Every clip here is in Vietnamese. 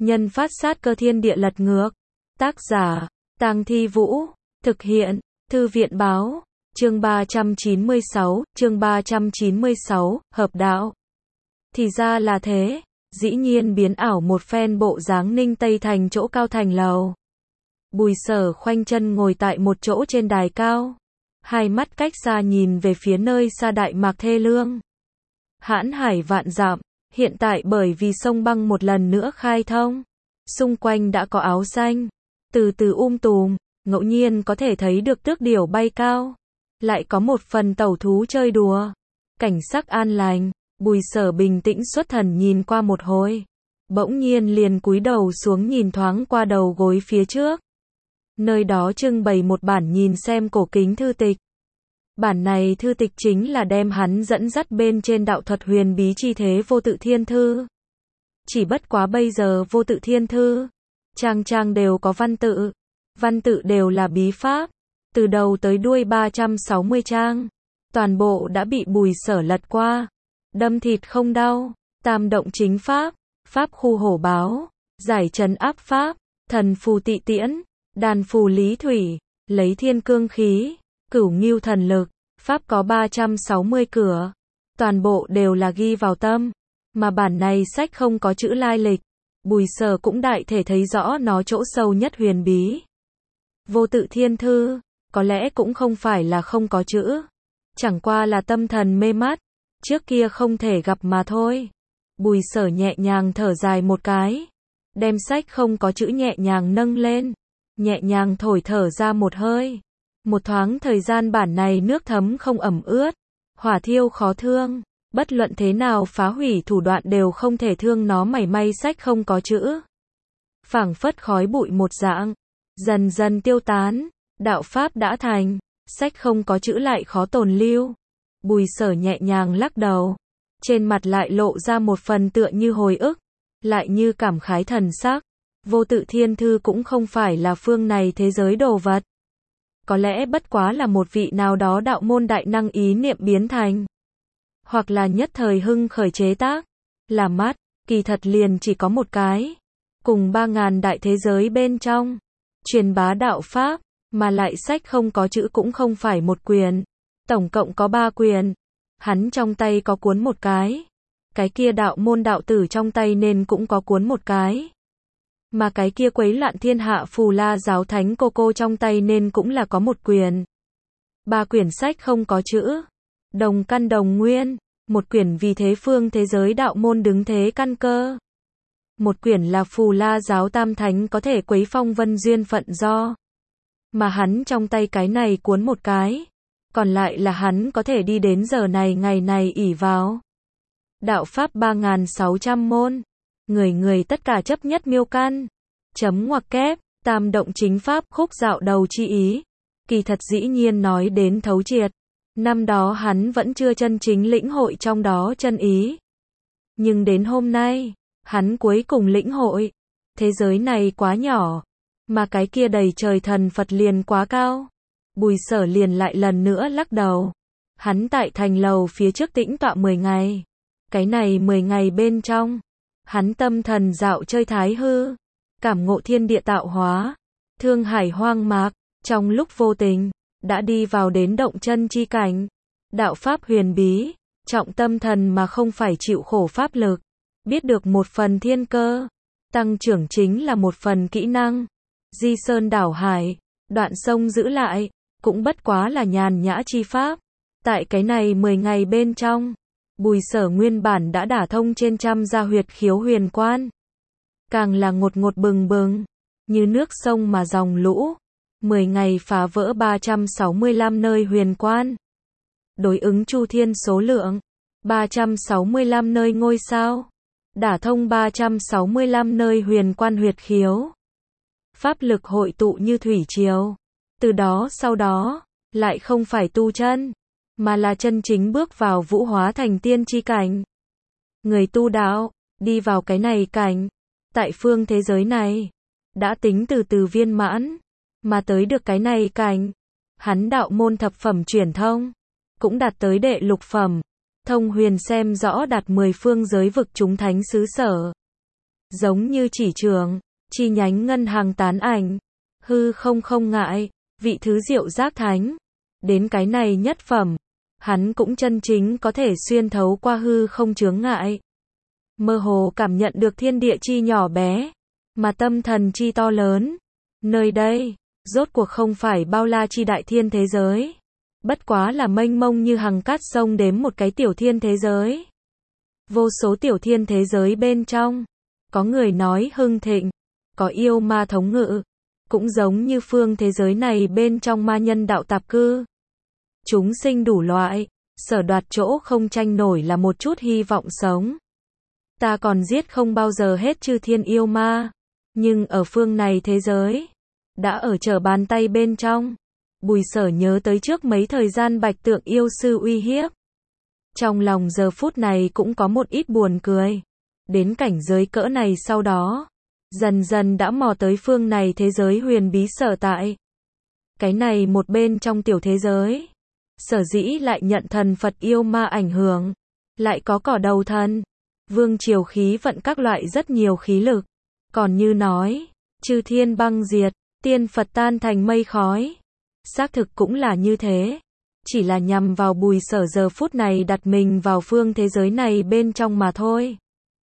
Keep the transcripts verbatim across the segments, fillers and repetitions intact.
Nhân phát sát cơ thiên địa lật ngược. Tác giả, Tang Thi Vũ. Thực hiện, Thư viện báo. Chương ba trăm chín mươi sáu, chương ba trăm chín mươi sáu, hợp đạo. Thì ra là thế, dĩ nhiên biến ảo một phen bộ dáng Ninh Tây thành chỗ cao thành lầu. Bùi Sở khoanh chân ngồi tại một chỗ trên đài cao, hai mắt cách xa nhìn về phía nơi xa Đại Mạc thê lương. Hãn hải vạn dặm, hiện tại bởi vì sông băng một lần nữa khai thông, xung quanh đã có áo xanh, từ từ um tùm, ngẫu nhiên có thể thấy được tước điểu bay cao, lại có một phần tẩu thú chơi đùa. Cảnh sắc an lành, Bùi Sở bình tĩnh xuất thần nhìn qua một hồi, bỗng nhiên liền cúi đầu xuống nhìn thoáng qua đầu gối phía trước. Nơi đó trưng bày một bản nhìn xem cổ kính thư tịch. Bản này thư tịch chính là đem hắn dẫn dắt bên trên đạo thuật huyền bí chi thế Vô Tự Thiên Thư. Chỉ bất quá bây giờ Vô Tự Thiên Thư, trang trang đều có văn tự, văn tự đều là bí pháp, từ đầu tới đuôi ba trăm sáu mươi trang, toàn bộ đã bị Bùi Sở lật qua, đâm thịt không đau, tam động chính pháp, pháp khu hổ báo, giải trấn áp pháp, thần phù tị tiễn, đàn phù lý thủy, lấy thiên cương khí, cửu ngưu thần lực, pháp có ba trăm sáu mươi cửa, toàn bộ đều là ghi vào tâm, mà bản này sách không có chữ lai lịch, Bùi Sở cũng đại thể thấy rõ nó chỗ sâu nhất huyền bí. Vô Tự Thiên Thư, có lẽ cũng không phải là không có chữ, chẳng qua là tâm thần mê mắt, trước kia không thể gặp mà thôi. Bùi Sở nhẹ nhàng thở dài một cái, đem sách không có chữ nhẹ nhàng nâng lên, nhẹ nhàng thổi thở ra một hơi. Một thoáng thời gian bản này nước thấm không ẩm ướt, hỏa thiêu khó thương, bất luận thế nào phá hủy thủ đoạn đều không thể thương nó mảy may. Sách không có chữ, phảng phất khói bụi một dạng, dần dần tiêu tán, đạo pháp đã thành, sách không có chữ lại khó tồn lưu. Bùi Sở nhẹ nhàng lắc đầu, trên mặt lại lộ ra một phần tựa như hồi ức, lại như cảm khái thần sắc. Vô Tự Thiên Thư cũng không phải là phương này thế giới đồ vật, có lẽ bất quá là một vị nào đó đạo môn đại năng ý niệm biến thành, hoặc là nhất thời hưng khởi chế tác, là mắt, kỳ thật liền chỉ có một cái, cùng ba ngàn đại thế giới bên trong, truyền bá đạo pháp, mà lại sách không có chữ cũng không phải một quyền, tổng cộng có ba quyền, hắn trong tay có cuốn một cái, cái kia đạo môn đạo tử trong tay nên cũng có cuốn một cái. Mà cái kia quấy loạn thiên hạ Phù La giáo thánh cô cô trong tay nên cũng là có một quyền. Ba quyển sách không có chữ, đồng căn đồng nguyên, một quyển vì thế phương thế giới đạo môn đứng thế căn cơ. Một quyển là Phù La giáo tam thánh có thể quấy phong vân duyên phận do. Mà hắn trong tay cái này cuốn một cái, còn lại là hắn có thể đi đến giờ này ngày này ỷ vào. Đạo pháp ba nghìn sáu trăm môn. Người người tất cả chấp nhất miêu căn, chấm ngoặc kép, tam động chính pháp khúc dạo đầu chi ý. Kỳ thật dĩ nhiên nói đến thấu triệt, năm đó hắn vẫn chưa chân chính lĩnh hội trong đó chân ý. Nhưng đến hôm nay, hắn cuối cùng lĩnh hội, thế giới này quá nhỏ, mà cái kia đầy trời thần Phật liền quá cao. Bùi Sở liền lại lần nữa lắc đầu. Hắn tại thành lầu phía trước tĩnh tọa mười ngày. Cái này mười ngày bên trong, hắn tâm thần dạo chơi thái hư, cảm ngộ thiên địa tạo hóa, thương hải hoang mạc, trong lúc vô tình, đã đi vào đến động chân chi cảnh. Đạo pháp huyền bí, trọng tâm thần mà không phải chịu khổ pháp lực, biết được một phần thiên cơ, tăng trưởng chính là một phần kỹ năng. Di sơn đảo hải, đoạn sông giữ lại, cũng bất quá là nhàn nhã chi pháp. Tại cái này mười ngày bên trong, Bùi Sở nguyên bản đã đả thông trên trăm gia huyệt khiếu huyền quan, càng là ngột ngột bừng bừng, như nước sông mà dòng lũ, mười ngày phá vỡ ba trăm sáu mươi lăm nơi huyền quan. Đối ứng chu thiên số lượng, ba trăm sáu mươi lăm nơi ngôi sao, đả thông ba trăm sáu mươi lăm nơi huyền quan huyệt khiếu. Pháp lực hội tụ như thủy triều, từ đó sau đó, lại không phải tu chân, mà là chân chính bước vào vũ hóa thành tiên chi cảnh. Người tu đạo, đi vào cái này cảnh, tại phương thế giới này, đã tính từ từ viên mãn, mà tới được cái này cảnh, hắn đạo môn thập phẩm truyền thông, cũng đạt tới đệ lục phẩm, thông huyền xem rõ đạt mười phương giới vực chúng thánh xứ sở. giống như chỉ trường, chi nhánh ngân hàng tán ảnh, hư không không ngại, vị thứ diệu giác thánh. Đến cái này nhất phẩm, hắn cũng chân chính có thể xuyên thấu qua hư không chướng ngại. Mơ hồ cảm nhận được thiên địa chi nhỏ bé, mà tâm thần chi to lớn. Nơi đây, rốt cuộc không phải bao la chi đại thiên thế giới. Bất quá là mênh mông như hằng cát sông đếm một cái tiểu thiên thế giới. Vô số tiểu thiên thế giới bên trong, có người nói hưng thịnh, có yêu ma thống ngự, cũng giống như phương thế giới này bên trong ma nhân đạo tạp cư. Chúng sinh đủ loại, sở đoạt chỗ không tranh nổi là một chút hy vọng sống. Ta còn giết không bao giờ hết chư thiên yêu ma, nhưng ở phương này thế giới, đã ở trở bàn tay bên trong. Bùi Sở nhớ tới trước mấy thời gian bạch tượng yêu sư uy hiếp. Trong lòng giờ phút này cũng có một ít buồn cười. Đến cảnh giới cỡ này sau đó, dần dần đã mò tới phương này thế giới huyền bí sở tại. Cái này một bên trong tiểu thế giới, sở dĩ lại nhận thần Phật yêu ma ảnh hưởng, lại có cỏ đầu thần, vương triều khí vận các loại rất nhiều khí lực. Còn như nói, chư thiên băng diệt, tiên Phật tan thành mây khói. Xác thực cũng là như thế. Chỉ là nhằm vào Bùi Sở giờ phút này đặt mình vào phương thế giới này bên trong mà thôi.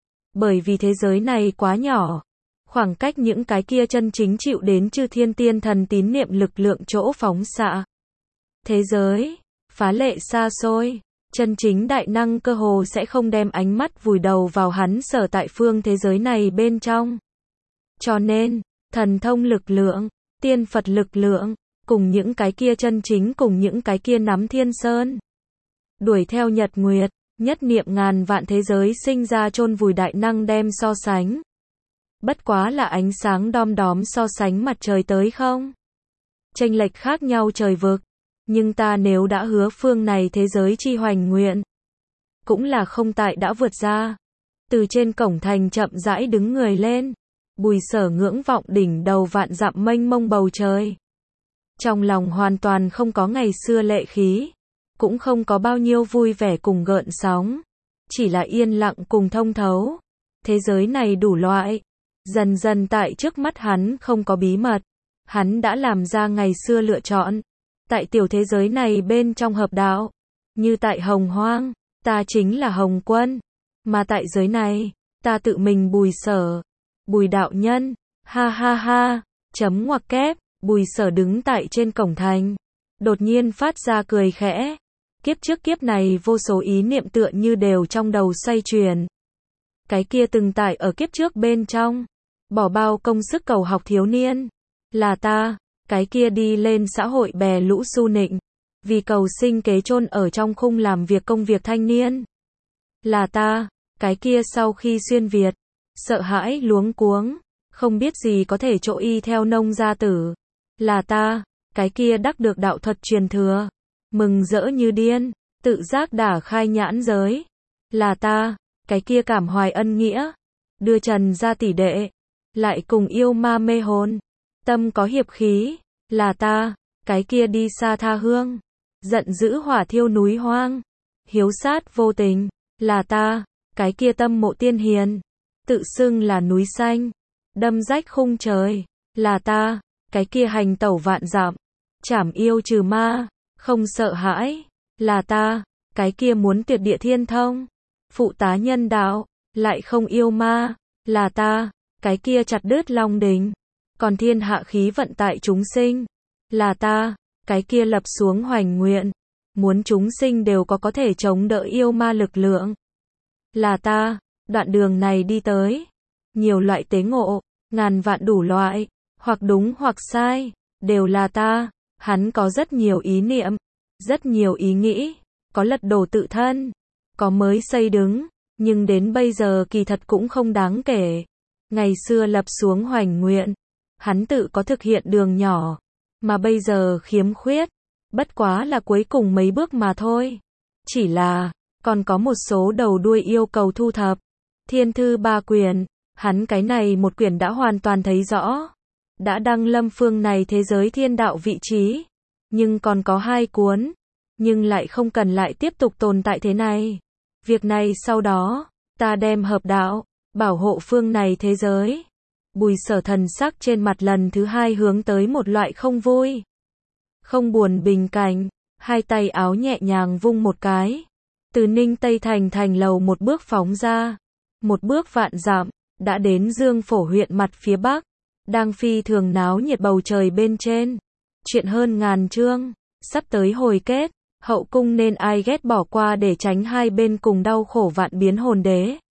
Bởi vì thế giới này quá nhỏ. Khoảng cách những cái kia chân chính chịu đến chư thiên tiên thần tín niệm lực lượng chỗ phóng xạ. Thế giới, phá lệ xa xôi. Chân chính đại năng cơ hồ sẽ không đem ánh mắt vùi đầu vào hắn sở tại phương thế giới này bên trong. Cho nên, thần thông lực lượng, tiên Phật lực lượng, cùng những cái kia chân chính cùng những cái kia nắm thiên sơn. Đuổi theo nhật nguyệt, nhất niệm ngàn vạn thế giới sinh ra chôn vùi đại năng đem so sánh. Bất quá là ánh sáng đom đóm so sánh mặt trời tới không? Chênh lệch khác nhau trời vực. Nhưng ta nếu đã hứa phương này thế giới chi hoành nguyện, cũng là không tại đã vượt ra. Từ trên cổng thành chậm rãi đứng người lên. Bùi Sở ngưỡng vọng đỉnh đầu vạn dặm mênh mông bầu trời. Trong lòng hoàn toàn không có ngày xưa lệ khí, cũng không có bao nhiêu vui vẻ cùng gợn sóng, chỉ là yên lặng cùng thông thấu. Thế giới này đủ loại, dần dần tại trước mắt hắn không có bí mật, hắn đã làm ra ngày xưa lựa chọn. Tại tiểu thế giới này bên trong hợp đạo, như tại Hồng Hoang, ta chính là Hồng Quân, mà tại giới này, ta tự mình Bùi Sở, Bùi đạo nhân, ha ha ha, chấm ngoặc kép. Bùi Sở đứng tại trên cổng thành, đột nhiên phát ra cười khẽ. Kiếp trước kiếp này vô số ý niệm tựa như đều trong đầu xoay chuyển. Cái kia từng tại ở kiếp trước bên trong, bỏ bao công sức cầu học thiếu niên, là ta. Cái kia đi lên xã hội bè lũ su nịnh, vì cầu sinh kế chôn ở trong khung làm việc công việc thanh niên, là ta. Cái kia sau khi xuyên Việt, sợ hãi luống cuống, không biết gì có thể chỗ y theo nông gia tử, là ta. Cái kia đắc được đạo thuật truyền thừa, mừng rỡ như điên, tự giác đả khai nhãn giới, là ta. Cái kia cảm hoài ân nghĩa, đưa trần ra tỷ đệ, lại cùng yêu ma mê hồn, tâm có hiệp khí, là ta. Cái kia đi xa tha hương, giận dữ hỏa thiêu núi hoang, hiếu sát vô tình, là ta. Cái kia tâm mộ tiên hiền, tự xưng là núi xanh, đâm rách khung trời, là ta. Cái kia hành tẩu vạn dặm, trảm yêu trừ ma, không sợ hãi, là ta. Cái kia muốn tuyệt địa thiên thông, phụ tá nhân đạo, lại không yêu ma, là ta. Cái kia chặt đứt long đỉnh, còn thiên hạ khí vận tại chúng sinh, là ta. Cái kia lập xuống hoành nguyện, muốn chúng sinh đều có có thể chống đỡ yêu ma lực lượng, là ta. Đoạn đường này đi tới, nhiều loại tế ngộ, ngàn vạn đủ loại, hoặc đúng hoặc sai, đều là ta. Hắn có rất nhiều ý niệm, rất nhiều ý nghĩ, có lật đổ tự thân, có mới xây đứng, nhưng đến bây giờ kỳ thật cũng không đáng kể. Ngày xưa lập xuống hoành nguyện, hắn tự có thực hiện đường nhỏ, mà bây giờ khiếm khuyết, bất quá là cuối cùng mấy bước mà thôi. Chỉ là, còn có một số đầu đuôi yêu cầu thu thập. Thiên thư ba quyển, hắn cái này một quyển đã hoàn toàn thấy rõ, đã đăng lâm phương này thế giới thiên đạo vị trí, nhưng còn có hai cuốn, nhưng lại không cần lại tiếp tục tồn tại thế này. Việc này sau đó, ta đem hợp đạo, bảo hộ phương này thế giới. Bùi Sở thần sắc trên mặt lần thứ hai hướng tới một loại không vui, không buồn bình cảnh, hai tay áo nhẹ nhàng vung một cái. Từ Ninh Tây Thành thành lầu một bước phóng ra, một bước vạn dặm, đã đến Dương Phổ huyện mặt phía bắc, đang phi thường náo nhiệt bầu trời bên trên. Chuyện hơn ngàn chương, sắp tới hồi kết, hậu cung nên ai ghét bỏ qua để tránh hai bên cùng đau khổ vạn biến hồn đế.